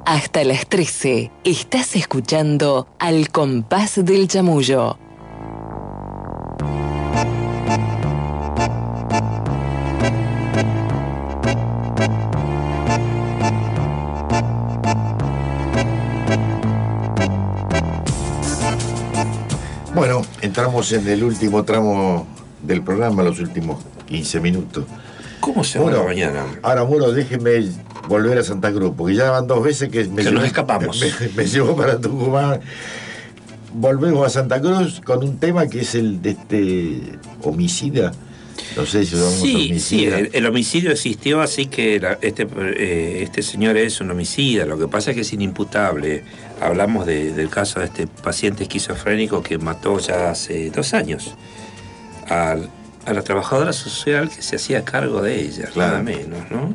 hasta las 13. Estás escuchando Al Compás del Chamullo. Bueno, entramos en el último tramo del programa, los últimos 15 minutos. ¿Cómo se va la mañana? Ahora, Muro, déjeme volver a Santa Cruz, porque ya van 2 veces que nos escapamos. Me llevó para Tucumán. Volvemos a Santa Cruz con un tema que es el de este homicida. No sé si vamos a homicida. Sí, el homicidio existió, así que este señor es un homicida. Lo que pasa es que es inimputable. Hablamos del caso de este paciente esquizofrénico que mató ya hace 2 años a la trabajadora social que se hacía cargo de ella, claro. Nada menos, ¿no?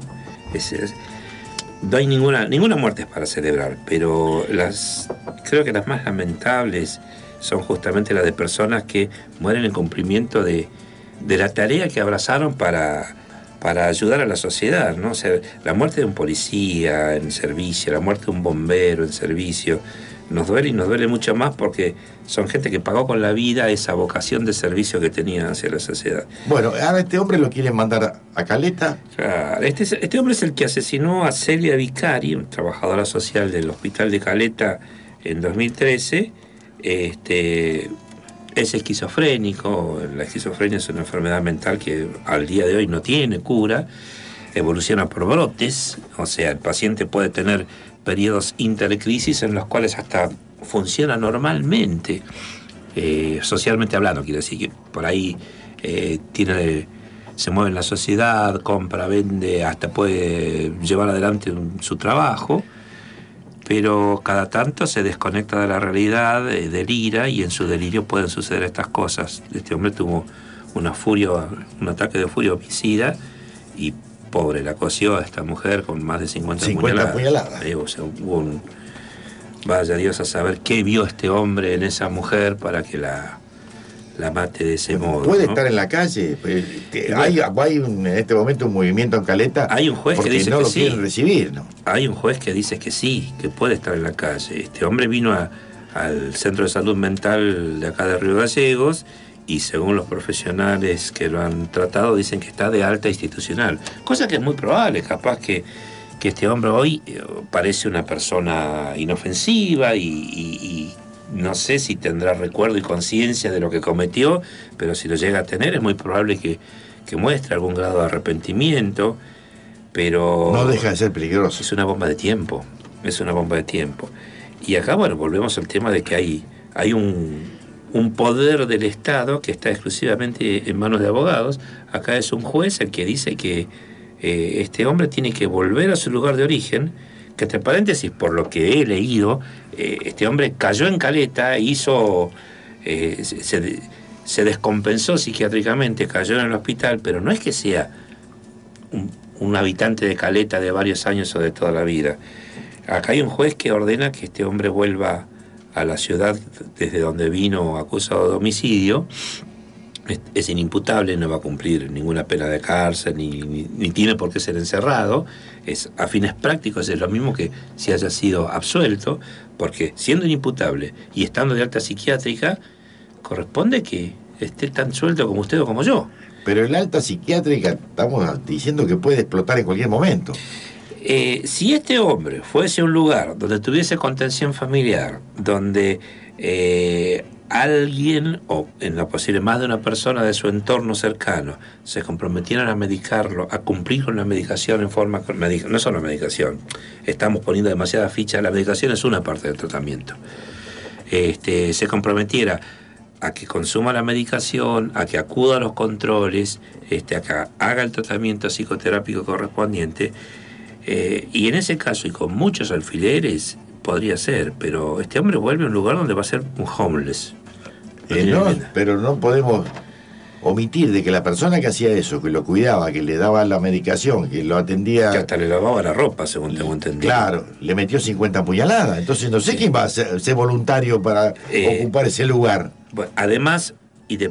No hay ninguna muerte es para celebrar, pero creo que las más lamentables son justamente las de personas que mueren en cumplimiento de la tarea que abrazaron para ayudar a la sociedad, ¿no? O sea, la muerte de un policía en servicio, la muerte de un bombero en servicio, nos duele y nos duele mucho más porque son gente que pagó con la vida esa vocación de servicio que tenían hacia la sociedad. Bueno, ahora este hombre lo quieren mandar a Caleta. Claro, este hombre es el que asesinó a Celia Vicari, una trabajadora social del hospital de Caleta en 2013. Es esquizofrénico. La esquizofrenia es una enfermedad mental que al día de hoy no tiene cura, evoluciona por brotes, o sea, el paciente puede tener periodos intercrisis en los cuales hasta funciona normalmente, socialmente hablando, quiere decir que por ahí se mueve en la sociedad, compra, vende, hasta puede llevar adelante su trabajo, pero cada tanto se desconecta de la realidad, delira, y en su delirio pueden suceder estas cosas. Este hombre tuvo un ataque de furia homicida, y pobre, la cosió a esta mujer con más de 50 puñaladas. O sea, vaya Dios a saber qué vio este hombre en esa mujer para que la mate de ese modo. ¿Puede, ¿no? estar en la calle? Hay en este momento un movimiento en Caleta. Hay un juez que dice no que lo sí. quieren recibir, ¿no? Hay un juez que dice que sí, que puede estar en la calle. Este hombre vino al Centro de Salud Mental de acá de Río Gallegos, y según los profesionales que lo han tratado, dicen que está de alta institucional. Cosa que es muy probable, capaz que este hombre hoy parece una persona inofensiva y no sé si tendrá recuerdo y conciencia de lo que cometió, pero si lo llega a tener es muy probable que muestre algún grado de arrepentimiento, pero no deja de ser peligroso. Es una bomba de tiempo, Y acá, bueno, volvemos al tema de que hay un poder del Estado que está exclusivamente en manos de abogados. Acá es un juez el que dice que este hombre tiene que volver a su lugar de origen, que, entre paréntesis, por lo que he leído, este hombre cayó en Caleta, se descompensó psiquiátricamente, cayó en el hospital, pero no es que sea un habitante de Caleta de varios años o de toda la vida. Acá hay un juez que ordena que este hombre vuelva a la ciudad desde donde vino acusado de homicidio. Es inimputable, no va a cumplir ninguna pena de cárcel, ni tiene por qué ser encerrado. A fines prácticos es lo mismo que si haya sido absuelto, porque siendo inimputable y estando de alta psiquiátrica, corresponde que esté tan suelto como usted o como yo. Pero el alta psiquiátrica estamos diciendo que puede explotar en cualquier momento. Si este hombre fuese a un lugar donde tuviese contención familiar, donde alguien, o en lo posible más de una persona de su entorno cercano, se comprometieran a medicarlo, a cumplir con la medicación en forma... No solo medicación, estamos poniendo demasiada ficha, la medicación es una parte del tratamiento. Se comprometiera a que consuma la medicación, a que acuda a los controles, a que haga el tratamiento psicoterápico correspondiente, y en ese caso, y con muchos alfileres, podría ser, pero este hombre vuelve a un lugar donde va a ser un homeless. Pero no podemos omitir de que la persona que hacía eso, que lo cuidaba, que le daba la medicación, que lo atendía... Que hasta le lavaba la ropa, según tengo entendido. Claro, le metió 50 puñaladas. Entonces no sé quién va a ser voluntario para ocupar ese lugar. Bueno, además,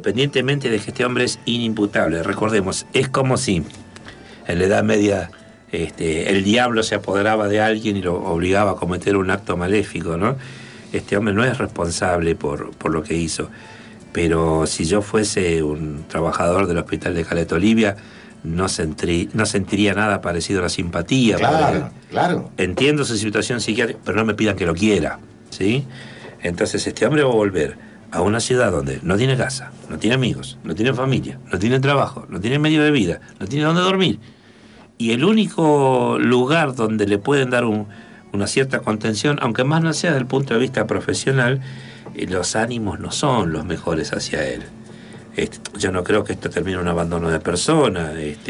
independientemente de que este hombre es inimputable, recordemos, es como si en la Edad Media el diablo se apoderaba de alguien y lo obligaba a cometer un acto maléfico, ¿no? Este hombre no es responsable por lo que hizo. Pero si yo fuese un trabajador del hospital de Caleta Olivia, no sentiría nada parecido a la simpatía. Claro, claro. Entiendo su situación psiquiátrica, pero no me pidan que lo quiera, ¿sí? Entonces este hombre va a volver a una ciudad donde no tiene casa, no tiene amigos, no tiene familia, no tiene trabajo, no tiene medio de vida, no tiene dónde dormir. Y el único lugar donde le pueden dar una cierta contención, aunque más no sea desde el punto de vista profesional, los ánimos no son los mejores hacia él. Yo no creo que esto termine en un abandono de persona.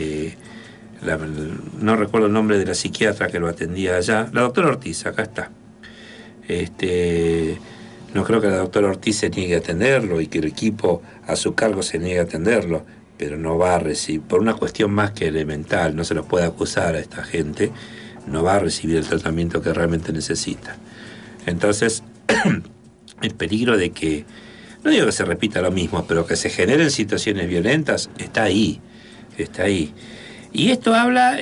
No recuerdo el nombre de la psiquiatra que lo atendía allá. La doctora Ortiz, acá está. No creo que la doctora Ortiz se niegue a atenderlo y que el equipo a su cargo se niegue a atenderlo, pero no va a recibir, por una cuestión más que elemental, no se los puede acusar a esta gente, no va a recibir el tratamiento que realmente necesita. Entonces, el peligro de que, no digo que se repita lo mismo, pero que se generen situaciones violentas, está ahí. Y esto habla,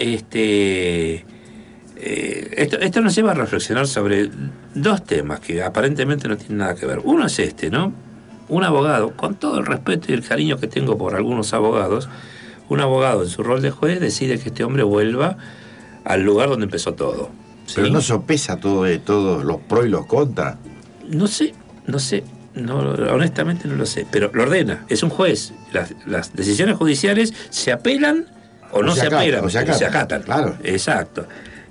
esto nos lleva a reflexionar sobre dos temas que aparentemente no tienen nada que ver. Uno es ¿no? Un abogado, con todo el respeto y el cariño que tengo por algunos abogados, un abogado en su rol de juez decide que este hombre vuelva al lugar donde empezó todo. ¿Sí? Pero no sopesa todos los pros y los contras. No sé, honestamente no lo sé, pero lo ordena, es un juez. Las decisiones judiciales se apelan o no se apelan, se acatan. Claro. Exacto.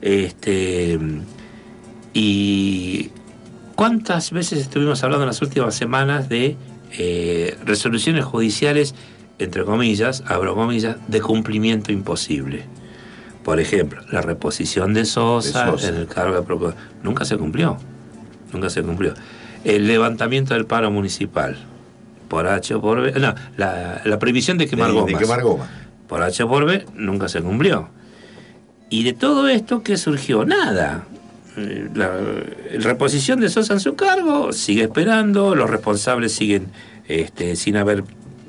Y ¿cuántas veces estuvimos hablando en las últimas semanas de resoluciones judiciales, entre comillas, abro comillas, de cumplimiento imposible? Por ejemplo, la reposición de Sosa en el cargo de procurador. Nunca se cumplió. El levantamiento del paro municipal, por H o por B. No, la prohibición de quemar gomas. De quemar goma. Por H o por B, nunca se cumplió. Y de todo esto, ¿qué surgió? Nada. La reposición de Sosa en su cargo sigue esperando, los responsables siguen sin haber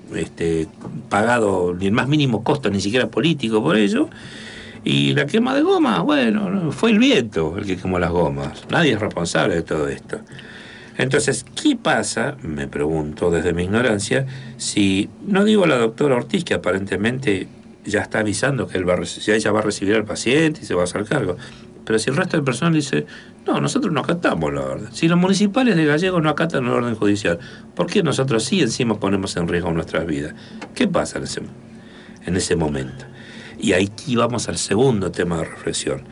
pagado ni el más mínimo costo, ni siquiera político por ello. Y la quema de gomas, bueno, fue el viento el que quemó las gomas. Nadie es responsable de todo esto. Entonces, ¿qué pasa? Me pregunto desde mi ignorancia, si, no digo la doctora Ortiz, que aparentemente ya está avisando que ella va a recibir al paciente y se va a hacer cargo, pero si el resto del personal dice, no, nosotros no acatamos la orden. Si los municipales de Gallegos no acatan la orden judicial, ¿por qué nosotros sí encima ponemos en riesgo nuestras vidas? ¿Qué pasa en ese momento? Y aquí vamos al segundo tema de reflexión.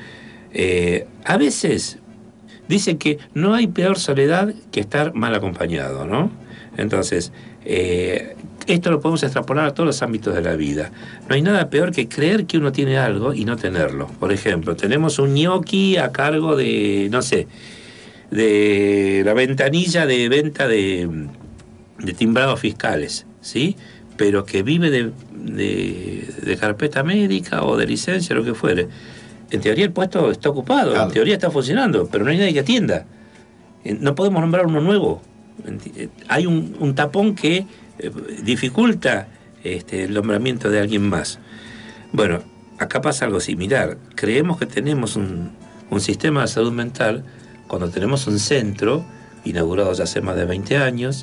A veces dicen que no hay peor soledad que estar mal acompañado, ¿no? Entonces, esto lo podemos extrapolar a todos los ámbitos de la vida. No hay nada peor que creer que uno tiene algo y no tenerlo. Por ejemplo, tenemos un ñoqui a cargo de, no sé, de la ventanilla de venta de timbrados fiscales, ¿sí? Pero que vive de carpeta médica o de licencia, lo que fuere. En teoría el puesto está ocupado, claro. En teoría está funcionando, pero no hay nadie que atienda. No podemos nombrar uno nuevo. Hay un tapón que dificulta el nombramiento de alguien más. Bueno, acá pasa algo similar. Creemos que tenemos un sistema de salud mental cuando tenemos un centro inaugurado ya hace más de 20 años,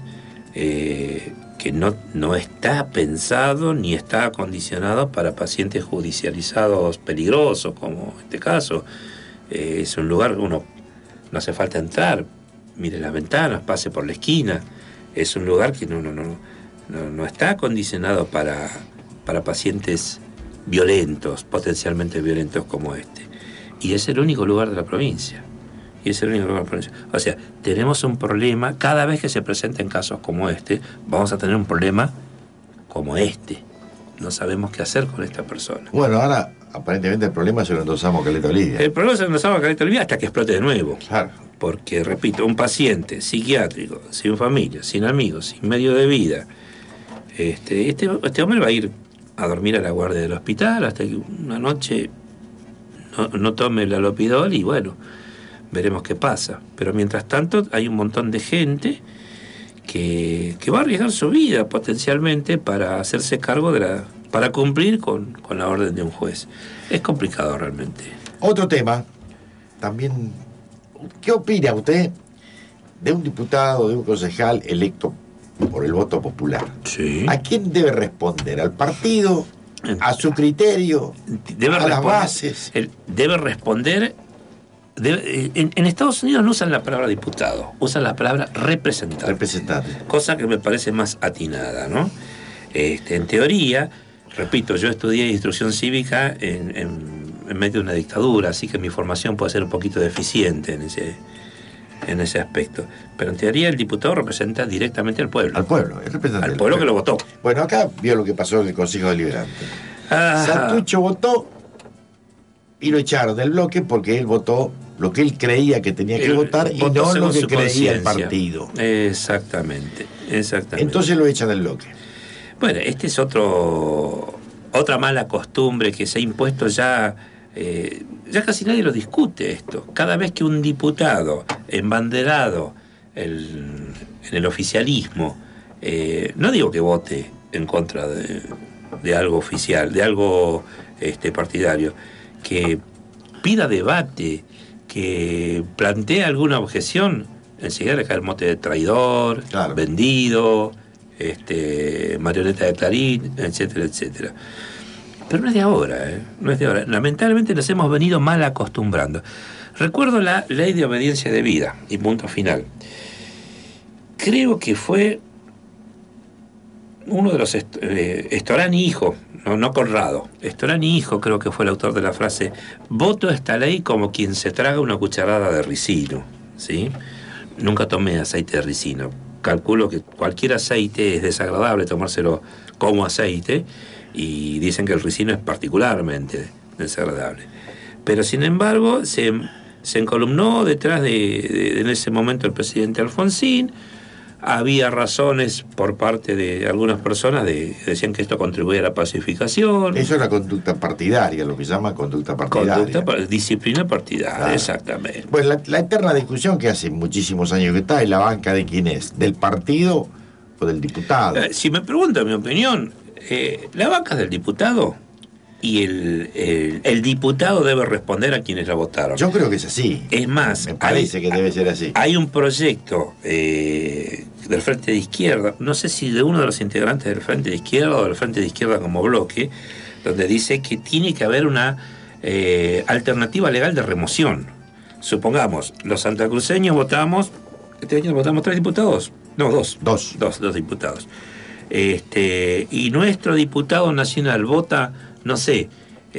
que no está pensado ni está acondicionado para pacientes judicializados peligrosos, como en este caso. Es un lugar, uno no hace falta entrar, mire las ventanas, pase por la esquina. Es un lugar que no está acondicionado para pacientes violentos, potencialmente violentos como este. Y es el único lugar de la provincia. O sea, tenemos un problema, cada vez que se presenten casos como este, vamos a tener un problema como este. No sabemos qué hacer con esta persona. Bueno, ahora aparentemente el problema se lo endosamos a Caleta Olivia. El problema se lo endosamos a Caleta Olivia hasta que explote de nuevo. Claro. Porque, repito, un paciente psiquiátrico, sin familia, sin amigos, sin medio de vida, este hombre va a ir a dormir a la guardia del hospital hasta que una noche no tome el alopidol y bueno, veremos qué pasa. Pero mientras tanto hay un montón de gente que va a arriesgar su vida potencialmente para hacerse cargo de para cumplir con la orden de un juez. Es complicado realmente. Otro tema, también, ¿qué opina usted de un diputado, de un concejal electo por el voto popular? Sí. ¿A quién debe responder? ¿Al partido? ¿A su criterio? ¿A las bases? Debe responder... En Estados Unidos no usan la palabra diputado, usan la palabra representante. Cosa que me parece más atinada, ¿no? En teoría, repito, yo estudié instrucción cívica en medio de una dictadura, así que mi formación puede ser un poquito deficiente en ese aspecto. Pero en teoría el diputado representa directamente al pueblo. Al pueblo, es representante. Al pueblo que lo votó. Bueno, acá vio lo que pasó en el Consejo Deliberante. Santucho votó y lo echaron del bloque porque él votó lo que él creía que tenía que votar y no lo que creía el partido. Exactamente. Entonces lo echan del bloque. Bueno, este es otra mala costumbre que se ha impuesto ya. Ya casi nadie lo discute esto. Cada vez que un diputado embanderado en el oficialismo, no digo que vote en contra de algo oficial, de algo partidario, que pida debate, que plantee alguna objeción, enseguida le cae el mote de traidor, claro, vendido, marioneta de Clarín, etcétera, etcétera. Pero no es de ahora, no es de ahora. Lamentablemente nos hemos venido mal acostumbrando. Recuerdo la ley de obediencia debida, y punto final. Creo que fue uno de los Storani hijo, no Conrado, Storani hijo creo que fue el autor de la frase: voto esta ley como quien se traga una cucharada de ricino, ¿sí? Nunca tomé aceite de ricino. Calculo que cualquier aceite es desagradable tomárselo como aceite, y dicen que el ricino es particularmente desagradable. Pero sin embargo se encolumnó detrás de en ese momento el presidente Alfonsín. Había razones por parte de algunas personas decían que esto contribuía a la pacificación. Eso es la conducta partidaria, lo que se llama conducta partidaria. Disciplina partidaria, claro. Exactamente. Pues la eterna discusión que hace muchísimos años que está en la banca de quién es, del partido o del diputado. Si me preguntan mi opinión, la banca es del diputado y el diputado debe responder a quienes la votaron. Yo creo que es así. Es más, me parece que debe ser así. Hay un proyecto del Frente de Izquierda, no sé si de uno de los integrantes del Frente de Izquierda o del Frente de Izquierda como bloque, donde dice que tiene que haber una alternativa legal de remoción. Supongamos, los santacruceños votamos, este año votamos 3 diputados, no, 2 diputados. Y nuestro diputado nacional vota, no sé,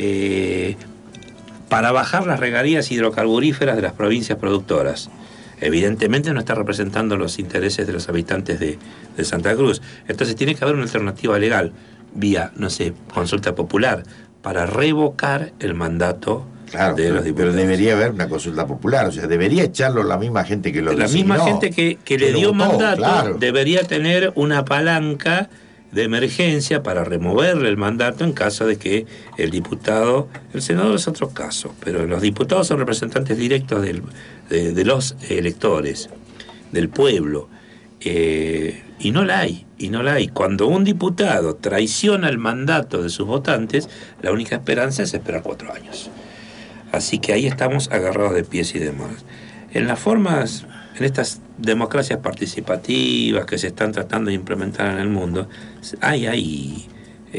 para bajar las regalías hidrocarburíferas de las provincias productoras. Evidentemente no está representando los intereses de los habitantes de Santa Cruz. Entonces tiene que haber una alternativa legal, vía, no sé, consulta popular, para revocar el mandato, claro, de los diputados. Pero debería haber una consulta popular, o sea, debería echarlo la misma gente que lo designó. La misma gente que le dio votó, mandato, claro, debería tener una palanca de emergencia para removerle el mandato en caso de que el diputado, el senador es otro caso, pero los diputados son representantes directos de los electores, del pueblo, y no la hay. Cuando un diputado traiciona el mandato de sus votantes, la única esperanza es esperar 4 años. Así que ahí estamos agarrados de pies y de manos. En estas democracias participativas que se están tratando de implementar en el mundo, hay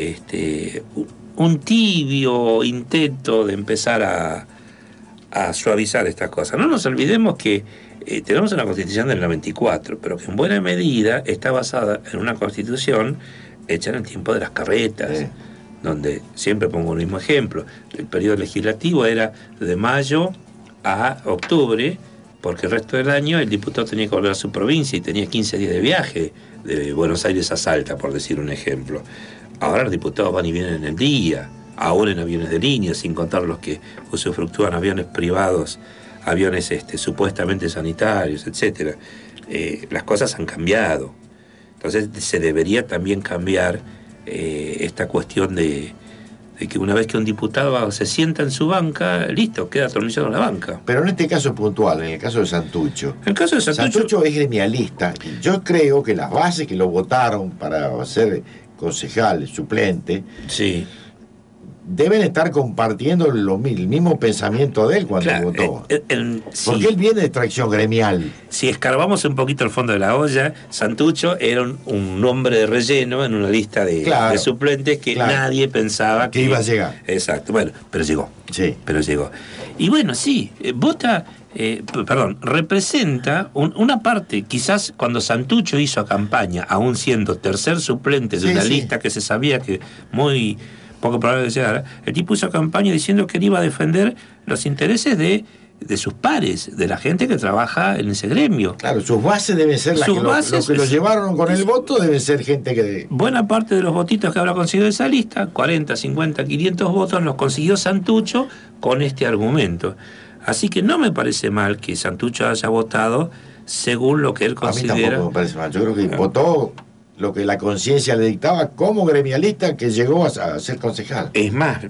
un tibio intento de empezar a suavizar estas cosas. No nos olvidemos que tenemos una constitución del 94, pero que en buena medida está basada en una constitución hecha en el tiempo de las carretas, sí, donde siempre pongo el mismo ejemplo. El periodo legislativo era de mayo a octubre, porque el resto del año el diputado tenía que volver a su provincia y tenía 15 días de viaje de Buenos Aires a Salta, por decir un ejemplo. Ahora los diputados van y vienen en el día, aún en aviones de línea, sin contar los que usufructúan aviones privados, aviones supuestamente sanitarios, etc. Las cosas han cambiado. Entonces se debería también cambiar esta cuestión de que una vez que un diputado se sienta en su banca, listo, queda atornillado en la banca. Pero en este caso puntual, en el caso de Santucho. El caso de Santucho es gremialista. Y yo creo que las bases que lo votaron para ser concejal, suplente, sí, deben estar compartiendo el mismo pensamiento de él cuando votó. Porque él viene de extracción gremial. Si escarbamos un poquito el fondo de la olla, Santucho era un nombre de relleno en una lista de suplentes que nadie pensaba que iba a llegar. Exacto, bueno, pero llegó. Sí. Pero llegó. Y bueno, sí, representa una parte, quizás cuando Santucho hizo campaña, aún siendo tercer suplente de una lista que se sabía que muy poco probable que llegara, el tipo hizo campaña diciendo que él iba a defender los intereses de sus pares, de la gente que trabaja en ese gremio. Claro, sus bases deben ser los que lo llevaron con el voto, deben ser gente que... Buena parte de los votitos que habrá conseguido esa lista, 40, 50, 500 votos, los consiguió Santucho con este argumento. Así que no me parece mal que Santucho haya votado según lo que él considera... A mí tampoco me parece mal, yo creo que votó lo que la conciencia le dictaba como gremialista que llegó a ser concejal. Es más,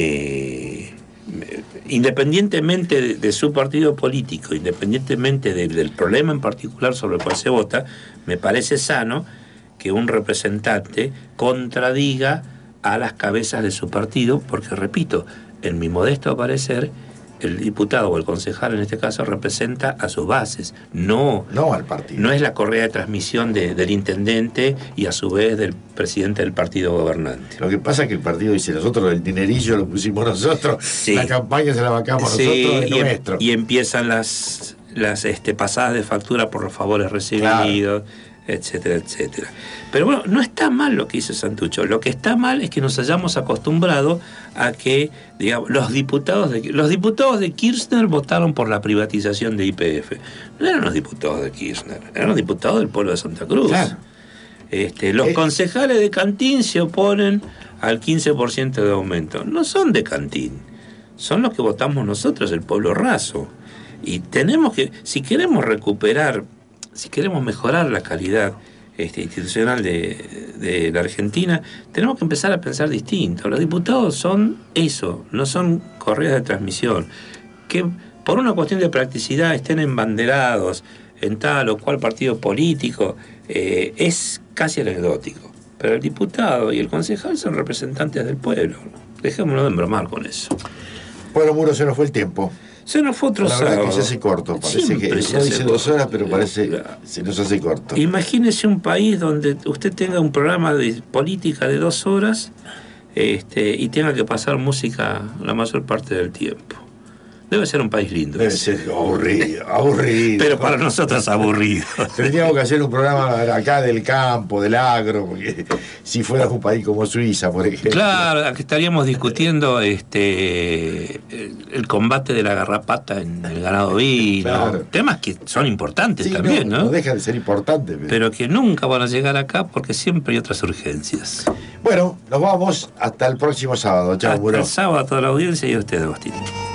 independientemente de su partido político, independientemente del problema en particular sobre el cual se vota, me parece sano que un representante contradiga a las cabezas de su partido, porque repito, en mi modesto parecer, el diputado o el concejal en este caso representa a sus bases, no al partido. No es la correa de transmisión del intendente y a su vez del presidente del partido gobernante. Lo que pasa es que el partido dice, nosotros el dinerillo lo pusimos nosotros, la campaña se la bancamos nosotros, es nuestro. Y empiezan las pasadas de factura por los favores recibidos, etcétera, etcétera. Pero bueno, no está mal lo que hizo Santucho. Lo que está mal es que nos hayamos acostumbrado a que, digamos, los diputados de Kirchner votaron por la privatización de YPF. No eran los diputados de Kirchner, eran los diputados del pueblo de Santa Cruz. Claro. Los concejales de Cantín se oponen al 15% de aumento. No son de Cantín, son los que votamos nosotros, el pueblo raso. Y tenemos que, si queremos mejorar la calidad institucional de la Argentina, tenemos que empezar a pensar distinto. Los diputados son eso, no son correas de transmisión. Que por una cuestión de practicidad estén embanderados en tal o cual partido político es casi anecdótico. Pero el diputado y el concejal son representantes del pueblo. Dejémonos de embromar con eso. Bueno, Muro, se nos fue el tiempo. Se nos fue otro sábado. La verdad que se hace corto, parece que no dice 2 horas, pero se nos hace corto. Imagínese un país donde usted tenga un programa de política de 2 horas y tenga que pasar música la mayor parte del tiempo. Debe ser un país lindo. Debe ser aburrido. Pero para nosotros aburrido. Tendríamos que hacer un programa acá del campo, del agro, porque si fuera un país como Suiza, por ejemplo. Claro, aquí estaríamos discutiendo el combate de la garrapata en el ganado ovino. Claro. Temas que son importantes también, ¿no? No dejan de ser importantes. Pero que nunca van a llegar acá porque siempre hay otras urgencias. Bueno, nos vamos hasta el próximo sábado. Chao, Hasta el sábado a toda la audiencia y a usted, Agustín.